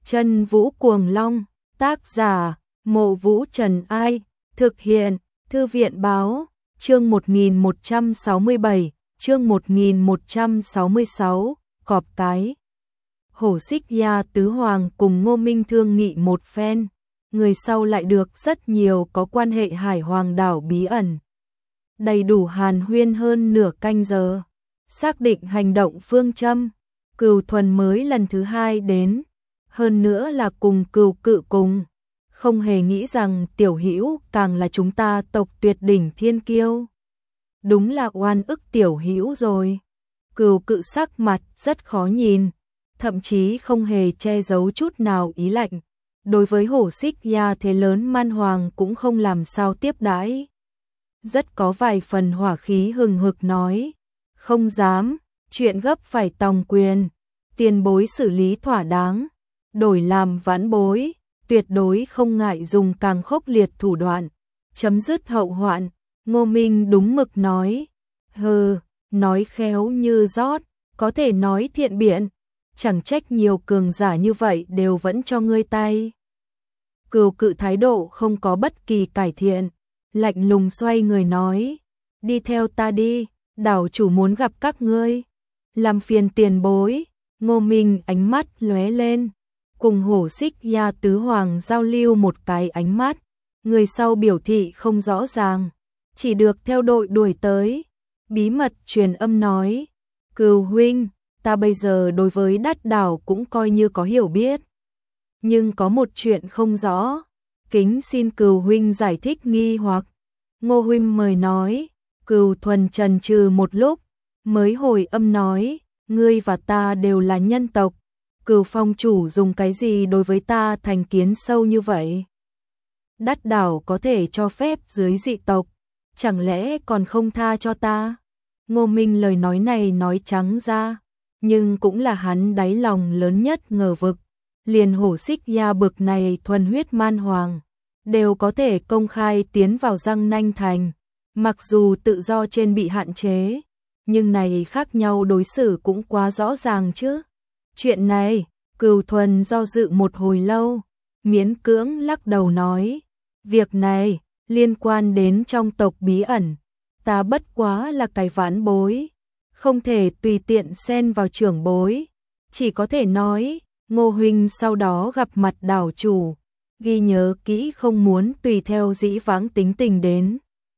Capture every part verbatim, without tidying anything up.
Chân Vũ Cuồng Long, tác giả, Mộ Vũ Trần Ai, thực hiện, Thư viện Báo, chương một nghìn một trăm sáu mươi bảy, chương một nghìn một trăm sáu mươi sáu, cọp cái. Hổ Xích Gia Tứ Hoàng cùng Ngô Minh thương nghị một phen, người sau lại được rất nhiều có quan hệ Hải Hoàng đảo bí ẩn. Đầy đủ hàn huyên hơn nửa canh giờ, xác định hành động phương châm, Cừu Thuần mới lần thứ hai đến, hơn nữa là cùng Cừu Cự cùng, không hề nghĩ rằng Tiểu Hữu càng là chúng ta tộc tuyệt đỉnh thiên kiêu. Đúng là oan ức Tiểu Hữu rồi. Cừu Cự sắc mặt rất khó nhìn, thậm chí không hề che giấu chút nào ý lạnh. Đối với Hổ Xích Gia thế lớn man hoàng cũng không làm sao tiếp đãi. Rất có vài phần hỏa khí hừng hực nói, không dám, chuyện gấp phải tòng quyền, tiền bối xử lý thỏa đáng, đổi làm vãn bối, tuyệt đối không ngại dùng càng khốc liệt thủ đoạn, chấm dứt hậu hoạn. Ngô Minh đúng mực nói, hừ, nói khéo như rót, có thể nói thiện biện, chẳng trách nhiều cường giả như vậy đều vẫn cho ngươi tay. Cừu Cự thái độ không có bất kỳ cải thiện, lạnh lùng xoay người nói, đi theo ta đi, đảo chủ muốn gặp các ngươi. Làm phiền tiền bối. Ngô Minh ánh mắt lóe lên, cùng Hổ Xích Gia Tứ Hoàng giao lưu một cái ánh mắt, người sau biểu thị không rõ ràng, chỉ được theo đội đuổi tới. Bí mật truyền âm nói, Cừu huynh, ta bây giờ đối với Đát đảo cũng coi như có hiểu biết, nhưng có một chuyện không rõ, kính xin Cừu huynh giải thích nghi hoặc. Ngô huynh mời nói. Cừu Thuần trần trừ một lúc, mới hồi âm nói, ngươi và ta đều là nhân tộc, Cừu phong chủ dùng cái gì đối với ta thành kiến sâu như vậy? Đát đảo có thể cho phép dưới dị tộc, chẳng lẽ còn không tha cho ta? Ngô Minh lời nói này nói trắng ra, nhưng cũng là hắn đáy lòng lớn nhất ngờ vực. Liền Hổ Xích Gia bực này thuần huyết man hoàng, đều có thể công khai tiến vào Giang Nanh Thành, mặc dù tự do trên bị hạn chế, nhưng này khác nhau đối xử cũng quá rõ ràng chứ. Chuyện này, Cừu Thuần do dự một hồi lâu, miễn cưỡng lắc đầu nói, việc này liên quan đến trong tộc bí ẩn, ta bất quá là cái vãn bối, không thể tùy tiện xen vào trưởng bối, chỉ có thể nói, Ngô huynh sau đó gặp mặt đảo chủ, ghi nhớ kỹ không muốn tùy theo dĩ vãng tính tình đến.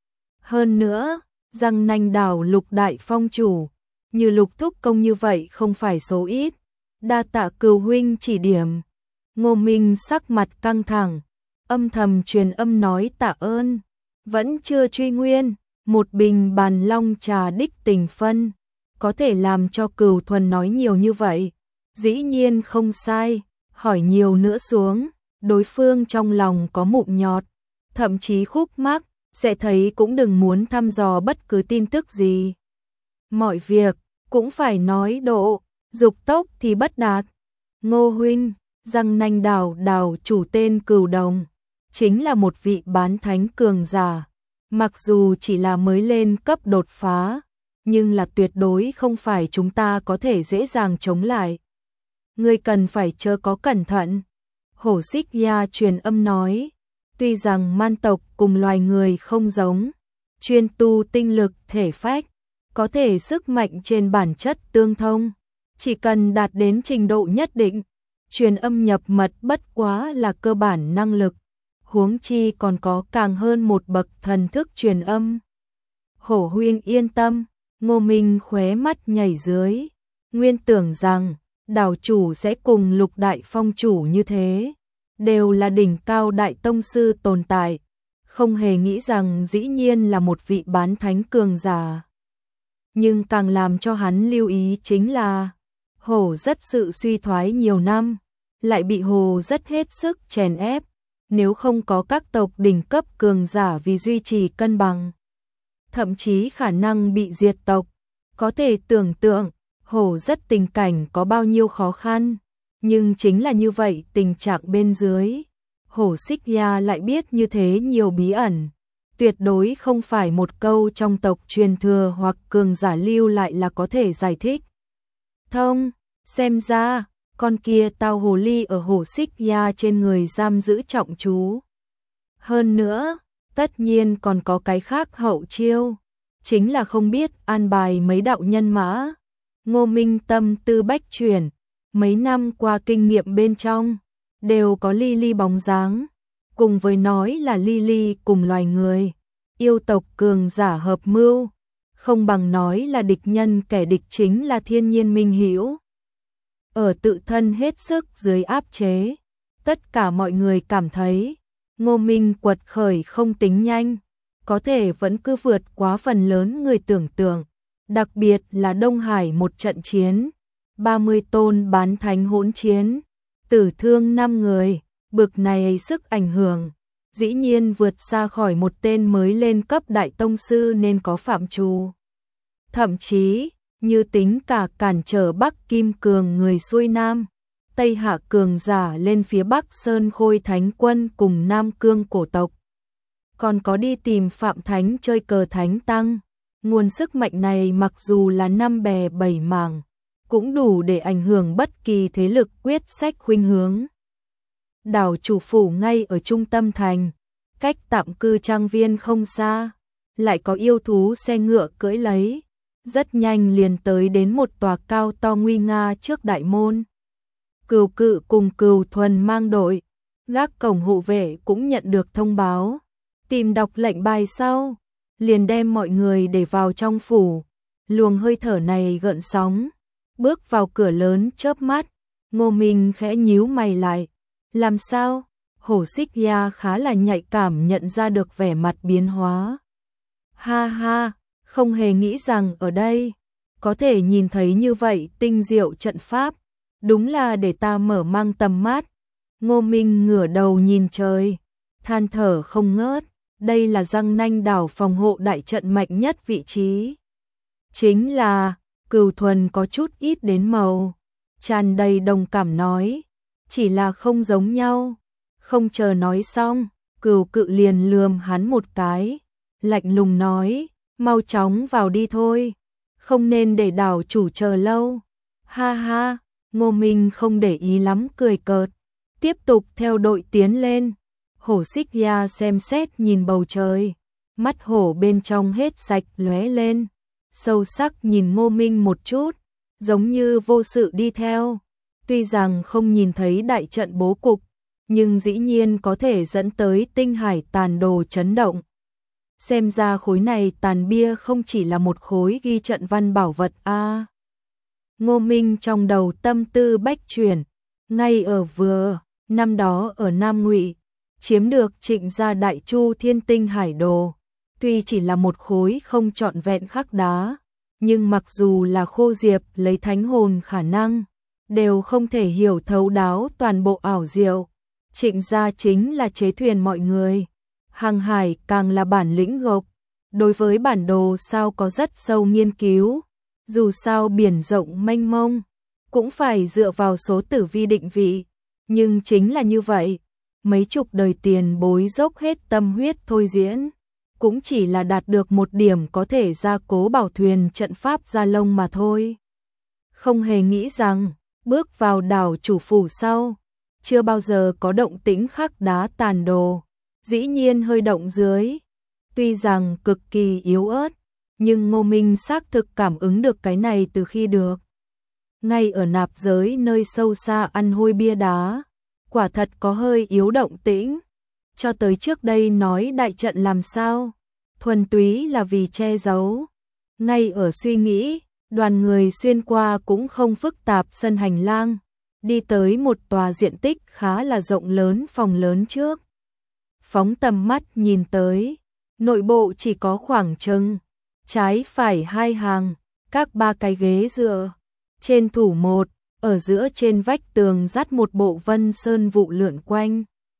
Hơn nữa, Giang Nanh đảo Lục đại phong chủ, như Lục thúc công như vậy không phải số ít, đa tạ Cừu huynh chỉ điểm. Ngô Minh sắc mặt căng thẳng, âm thầm truyền âm nói tạ ơn, vẫn chưa truy nguyên, một bình bàn long trà đích tình phân, có thể làm cho Cừu Thuần nói nhiều như vậy, dĩ nhiên không sai, hỏi nhiều nữa xuống, đối phương trong lòng có mụn nhọt, thậm chí khúc mắc, sẽ thấy cũng đừng muốn thăm dò bất cứ tin tức gì. Mọi việc cũng phải nói độ, dục tốc thì bất đạt. Ngô huynh, Giang Nanh đảo đảo chủ tên Cừu Đồng, chính là một vị bán thánh cường giả, mặc dù chỉ là mới lên cấp đột phá, nhưng là tuyệt đối không phải chúng ta có thể dễ dàng chống lại. Ngươi cần phải chớ có cẩn thận. Hổ Xích Gia truyền âm nói, tuy rằng man tộc cùng loài người không giống, chuyên tu tinh lực thể phách, có thể sức mạnh trên bản chất tương thông, chỉ cần đạt đến trình độ nhất định, truyền âm nhập mật bất quá là cơ bản năng lực, huống chi còn có càng hơn một bậc thần thức truyền âm. Hổ huynh yên tâm. Ngô Minh khóe mắt nhảy dưới, nguyên tưởng rằng đảo chủ sẽ cùng Lục đại phong chủ như thế, đều là đỉnh cao đại tông sư tồn tại, không hề nghĩ rằng dĩ nhiên là một vị bán thánh cường giả. Nhưng càng làm cho hắn lưu ý chính là, Hổ rất sự suy thoái nhiều năm, lại bị Hồ rất hết sức chèn ép, nếu không có các tộc đỉnh cấp cường giả vì duy trì cân bằng, thậm chí khả năng bị diệt tộc. Có thể tưởng tượng, Hổ rất tình cảnh có bao nhiêu khó khăn, nhưng chính là như vậy tình trạng bên dưới, Hổ Xích Gia lại biết như thế nhiều bí ẩn, tuyệt đối không phải một câu trong tộc truyền thừa hoặc cường giả lưu lại là có thể giải thích thông. Xem ra, con kia tao hồ ly ở hồ xích ya trên người giam giữ trọng chú. Hơn nữa, tất nhiên còn có cái khác hậu chiêu, chính là không biết an bài mấy đạo nhân mã. Ngô Minh tâm tư bách chuyển, mấy năm qua kinh nghiệm bên trong, đều có Lily bóng dáng, cùng với nói là Lily cùng loài người, yêu tộc cường giả hợp mưu, không bằng nói là địch nhân, kẻ địch chính là thiên nhiên minh hữu. Ở tự thân hết sức dưới áp chế, tất cả mọi người cảm thấy Ngô Minh quật khởi không tính nhanh, có thể vẫn cứ vượt quá phần lớn người tưởng tượng, đặc biệt là Đông Hải một trận chiến, ba mươi tôn bán thánh hỗn chiến, tử thương năm người, bực này sức ảnh hưởng, dĩ nhiên vượt xa khỏi một tên mới lên cấp đại tông sư nên có phạm trù. Thậm chí, như tính cả cản trở Bắc Kim Cường người xuôi Nam, Tây Hạ cường giả lên phía Bắc Sơn Khôi Thánh Quân cùng Nam Cương cổ tộc. Còn có đi tìm Phạm Thánh chơi cờ Thánh Tăng, nguồn sức mạnh này mặc dù là năm bè bảy mảng, cũng đủ để ảnh hưởng bất kỳ thế lực quyết sách khuynh hướng. Đảo chủ phủ ngay ở trung tâm thành, cách tạm cư trang viên không xa, lại có yêu thú xe ngựa cưỡi lấy, rất nhanh liền tới đến một tòa cao to nguy nga trước đại môn. Cừu Cự cùng Cừu Thuần mang đội, gác cổng hộ vệ cũng nhận được thông báo, tìm đọc lệnh bài sau, liền đem mọi người để vào trong phủ. Luồng hơi thở này gợn sóng, bước vào cửa lớn chớp mắt, Ngô Minh khẽ nhíu mày lại, làm sao? Hổ Xích Ya khá là nhạy cảm nhận ra được vẻ mặt biến hóa. Ha ha, không hề nghĩ rằng ở đây có thể nhìn thấy như vậy tinh diệu trận pháp, đúng là để ta mở mang tầm mắt. Ngô Minh ngửa đầu nhìn trời, than thở không ngớt, đây là Giang Nanh đảo phòng hộ đại trận mạnh nhất vị trí. Chính là, Cừu Thuần có chút ít đến màu, tràn đầy đồng cảm nói, chỉ là không giống nhau. Không chờ nói xong, Cừu Cự liền lườm hắn một cái, lạnh lùng nói, mau chóng vào đi thôi, không nên để đảo chủ chờ lâu. Ha ha, Ngô Minh không để ý lắm cười cợt, tiếp tục theo đội tiến lên. Hổ Xích Ya xem xét nhìn bầu trời, mắt hổ bên trong hết sạch lóe lên, sâu sắc nhìn Ngô Minh một chút, giống như vô sự đi theo. Tuy rằng không nhìn thấy đại trận bố cục, nhưng dĩ nhiên có thể dẫn tới tinh hải tàn đồ chấn động. Xem ra khối này tàn bia không chỉ là một khối ghi trận văn bảo vật a. À, Ngô Minh trong đầu tâm tư bách chuyển, ngay ở vừa, năm đó ở Nam Ngụy, chiếm được Trịnh gia Đại Chu Thiên Tinh Hải Đồ, tuy chỉ là một khối không trọn vẹn khắc đá, nhưng mặc dù là Khô Diệp lấy thánh hồn khả năng, đều không thể hiểu thấu đáo toàn bộ ảo diệu. Trịnh gia chính là chế thuyền mọi người, hàng hải càng là bản lĩnh gộc, đối với bản đồ sao có rất sâu nghiên cứu, dù sao biển rộng mênh mông, cũng phải dựa vào số tử vi định vị, nhưng chính là như vậy, mấy chục đời tiền bối dốc hết tâm huyết thôi diễn, cũng chỉ là đạt được một điểm có thể gia cố bảo thuyền trận pháp Gia Long mà thôi. Không hề nghĩ rằng, bước vào đảo chủ phủ sau, chưa bao giờ có động tĩnh khắc đá tàn đồ, dĩ nhiên hơi động dưới. Tuy rằng cực kỳ yếu ớt, nhưng Ngô Minh xác thực cảm ứng được cái này từ khi được. Ngay ở nạp giới nơi sâu xa ăn hôi bia đá, quả thật có hơi yếu động tĩnh. Cho tới trước đây nói đại trận làm sao, thuần túy là vì che giấu. Ngay ở suy nghĩ, đoàn người xuyên qua cũng không phức tạp sân hành lang, đi tới một tòa diện tích khá là rộng lớn phòng lớn trước. Phóng tầm mắt nhìn tới, nội bộ chỉ có khoảng chừng trái phải hai hàng, các ba cái ghế dựa, trên thủ một, ở giữa trên vách tường dắt một bộ vân sơn vụ lượn quanh.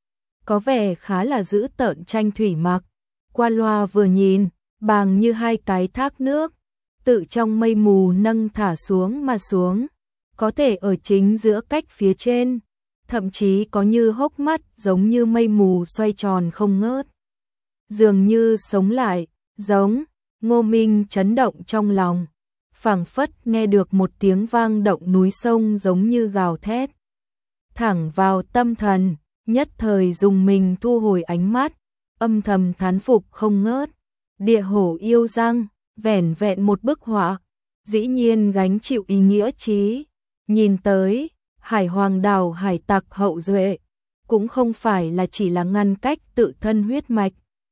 Có vẻ khá là dữ tợn tranh thủy mặc, qua loa vừa nhìn, bàng như hai cái thác nước, tự trong mây mù nâng thả xuống mà xuống, có thể ở chính giữa cách phía trên, thậm chí có như hốc mắt giống như mây mù xoay tròn không ngớt. Dường như sống lại, giống, Ngô Minh chấn động trong lòng, phảng phất nghe được một tiếng vang động núi sông giống như gào thét. Thẳng vào tâm thần, nhất thời dùng mình thu hồi ánh mắt, âm thầm thán phục không ngớt. Địa hổ yêu răng, vẻn vẹn một bức họa, dĩ nhiên gánh chịu ý nghĩa chí. Nhìn tới, hải hoàng đảo hải tặc hậu duệ, cũng không phải là chỉ là ngăn cách tự thân huyết mạch.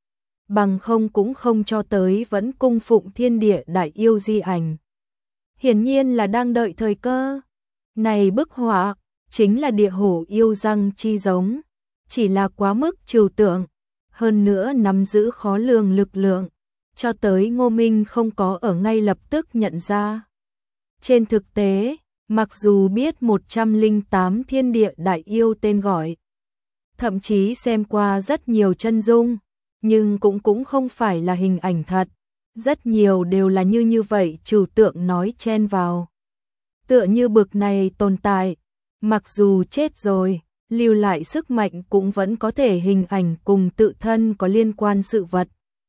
Bằng không cũng không cho tới vẫn cung phụng thiên địa đại yêu di ảnh. Hiển nhiên là đang đợi thời cơ. Này bức họa, chính là địa hổ yêu răng chi giống, chỉ là quá mức trừu tượng, hơn nữa nắm giữ khó lường lực lượng, cho tới Ngô Minh không có ở ngay lập tức nhận ra. Trên thực tế, mặc dù biết một trăm lẻ tám thiên địa đại yêu tên gọi, thậm chí xem qua rất nhiều chân dung, nhưng cũng cũng không phải là hình ảnh thật, rất nhiều đều là như như vậy trừu tượng nói chen vào. Tựa như bực này tồn tại, mặc dù chết rồi, lưu lại sức mạnh cũng vẫn có thể hình ảnh cùng tự thân có liên quan sự vật.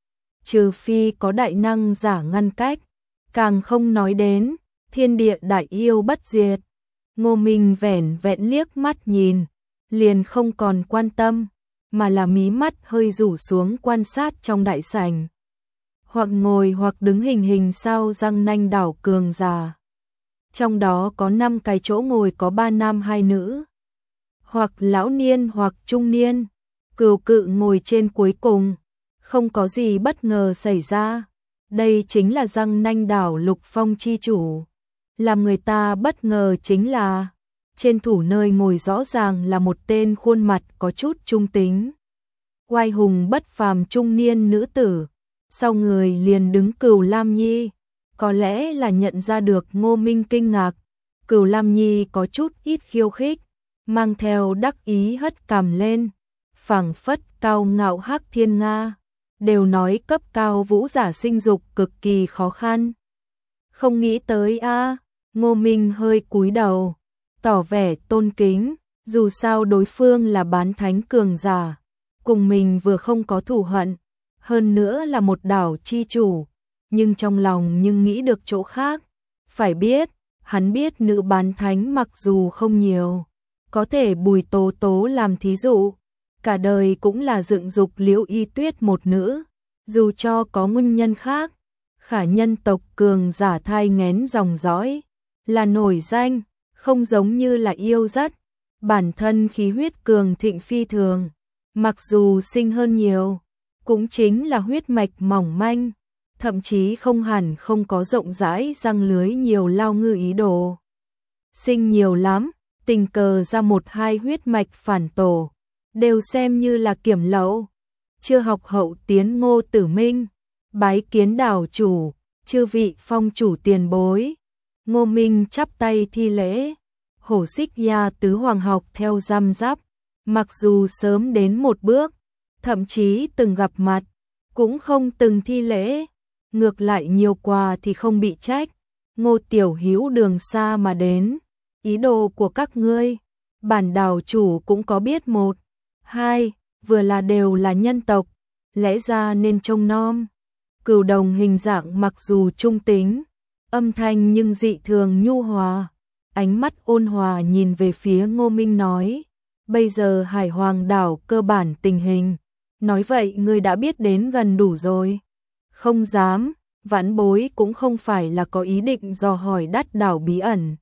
Trừ phi có đại năng giả ngăn cách, càng không nói đến thiên địa đại yêu bất diệt. Ngô Minh vẻn vẹn liếc mắt nhìn, liền không còn quan tâm, mà là mí mắt hơi rủ xuống quan sát trong đại sảnh. Hoặc ngồi hoặc đứng hình hình sao răng nanh đảo cường già. Trong đó có năm cái chỗ ngồi có ba nam hai nữ. Hoặc lão niên hoặc trung niên, Cừu Cự ngồi trên cuối cùng. Không có gì bất ngờ xảy ra. Đây chính là răng nanh đảo Lục Phong chi chủ. Làm người ta bất ngờ chính là trên thủ nơi ngồi rõ ràng là một tên khuôn mặt có chút trung tính, oai hùng bất phàm trung niên nữ tử. Sau người liền đứng Cửu Lam Nhi, có lẽ là nhận ra được Ngô Minh kinh ngạc. Cửu Lam Nhi có chút ít khiêu khích, mang theo đắc ý hất cằm lên, phảng phất cao ngạo hắc thiên nga. Đều nói cấp cao vũ giả sinh dục cực kỳ khó khăn. Không nghĩ tới a. Ngô Minh hơi cúi đầu, tỏ vẻ tôn kính, dù sao đối phương là bán thánh cường giả, cùng mình vừa không có thù hận, hơn nữa là một đảo chi chủ, nhưng trong lòng nhưng nghĩ được chỗ khác. Phải biết, hắn biết nữ bán thánh mặc dù không nhiều, có thể Bùi Tố Tố làm thí dụ, cả đời cũng là dựng dục Liễu Y Tuyết một nữ, dù cho có nguyên nhân khác, khả nhân tộc cường giả thai nghén dòng dõi, là nổi danh, không giống như là yêu rất, bản thân khí huyết cường thịnh phi thường, mặc dù sinh hơn nhiều, cũng chính là huyết mạch mỏng manh, thậm chí không hẳn không có rộng rãi răng lưới nhiều lao ngư ý đồ. Sinh nhiều lắm, tình cờ ra một hai huyết mạch phản tổ, đều xem như là kiểm lậu. Chưa học hậu tiến Ngô Tử Minh, bái kiến đảo chủ, chư vị phong chủ tiền bối. Ngô Minh chắp tay thi lễ, Hổ Xích Gia tứ hoàng học theo răm giáp, mặc dù sớm đến một bước, thậm chí từng gặp mặt, cũng không từng thi lễ, ngược lại nhiều quà thì không bị trách. Ngô tiểu hữu đường xa mà đến, ý đồ của các ngươi, bản đảo chủ cũng có biết một, hai, vừa là đều là nhân tộc, lẽ ra nên trông nom. Cửu đồng hình dạng mặc dù trung tính, âm thanh nhưng dị thường nhu hòa, ánh mắt ôn hòa nhìn về phía Ngô Minh nói, bây giờ Hải Hoàng đảo cơ bản tình hình, nói vậy ngươi đã biết đến gần đủ rồi. Không dám, vãn bối cũng không phải là có ý định dò hỏi đắt đảo bí ẩn.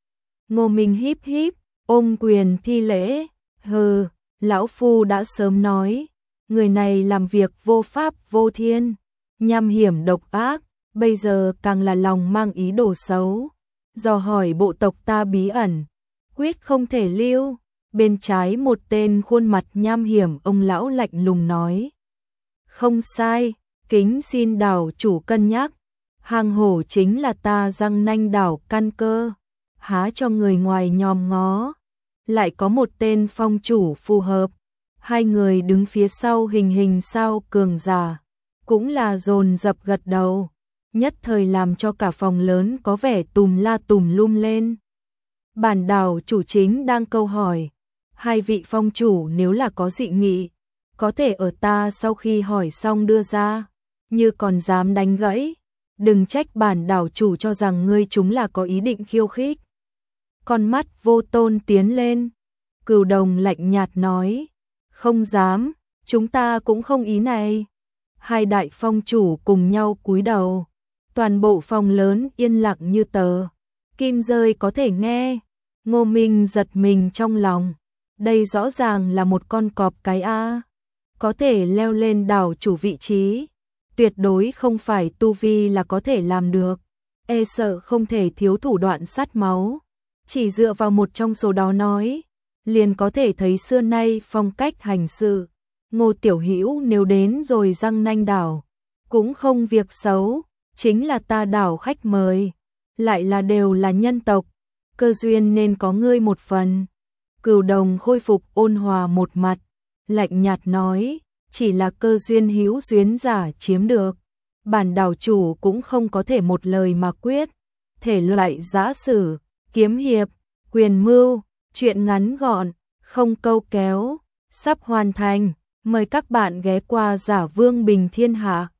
Ngô Minh híp híp, ôm quyền thi lễ, hừ, lão phu đã sớm nói, người này làm việc vô pháp vô thiên, nham hiểm độc ác, bây giờ càng là lòng mang ý đồ xấu, dò hỏi bộ tộc ta bí ẩn, quyết không thể lưu. Bên trái một tên khuôn mặt nham hiểm ông lão lạnh lùng nói, không sai, kính xin đảo chủ cân nhắc, hang hổ chính là ta răng nanh đảo căn cơ, há cho người ngoài nhòm ngó. Lại có một tên phong chủ phù hợp, hai người đứng phía sau hình hình sao cường giả, cũng là dồn dập gật đầu, nhất thời làm cho cả phòng lớn có vẻ tùm la tùm lum lên. Bản đảo chủ chính đang câu hỏi, hai vị phong chủ nếu là có dị nghị, có thể ở ta sau khi hỏi xong đưa ra, như còn dám đánh gãy, đừng trách bản đảo chủ cho rằng ngươi chúng là có ý định khiêu khích. Con mắt Vô Tôn tiến lên, Cửu Đồng lạnh nhạt nói, không dám, chúng ta cũng không ý này. Hai đại phong chủ cùng nhau cúi đầu, toàn bộ phòng lớn yên lặng như tờ. Kim rơi có thể nghe, Ngô Minh giật mình trong lòng, đây rõ ràng là một con cọp cái a, có thể leo lên đảo chủ vị trí, tuyệt đối không phải tu vi là có thể làm được, e sợ không thể thiếu thủ đoạn sát máu, chỉ dựa vào một trong số đó nói, liền có thể thấy xưa nay phong cách hành sự. Ngô Tiểu Hữu nếu đến rồi răng nanh đảo, cũng không việc xấu, chính là ta đảo khách mời, lại là đều là nhân tộc, cơ duyên nên có ngươi một phần. Cửu Đồng khôi phục ôn hòa một mặt, lạnh nhạt nói, chỉ là cơ duyên hữu duyên giả chiếm được, bản đảo chủ cũng không có thể một lời mà quyết, thể loại giã sử, kiếm hiệp, quyền mưu, chuyện ngắn gọn, không câu kéo, sắp hoàn thành, mời các bạn ghé qua Giả Vương Bình Thiên Hạ.